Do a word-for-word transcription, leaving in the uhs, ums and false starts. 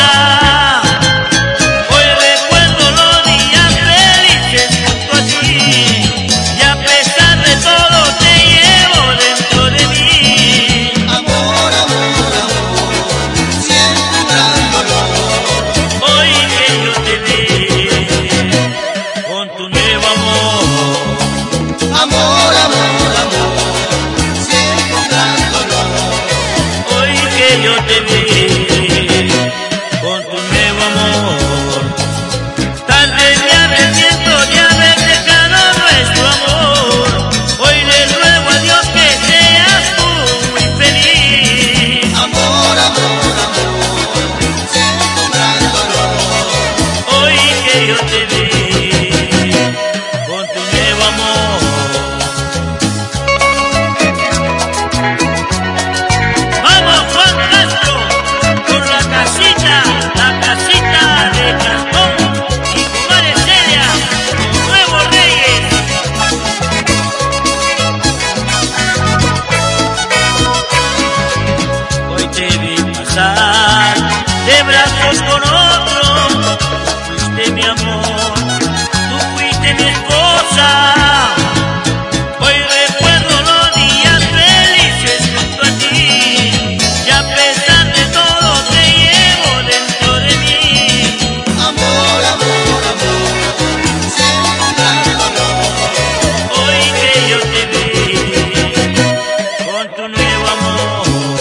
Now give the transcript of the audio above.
esposa. Hoy recuerdo los días felices junto a ti, y a pesar de todo te llevo dentro de mí. Amor, amor, amor, siento un gran dolor. Hoy que yo te vi con tu nuevo amor. Amor, amor, amor, siento un gran dolor. Hoy que yo te vi con tu nuevo amor. Tal vez me arrepiento de haber dejado nuestro amor. Hoy le ruego a Dios que seas tú muy feliz. Amor, amor, amor, siento un gran dolor. Hoy que yo te vi con tu nuevo amor. Vamos Juan Castro, por la casita, la casita de Castón y Comadre Celia, los nuevos reyes. Hoy te vi pasar de brazos con otro. Tú fuiste mi amor, tú fuiste mi esposa. Hoy recuerdo los días felices junto a ti, y a pesar de todo te llevo dentro de mí. Amor, amor, amor, siento un gran dolor. Hoy que yo te vi con tu nuevo amor.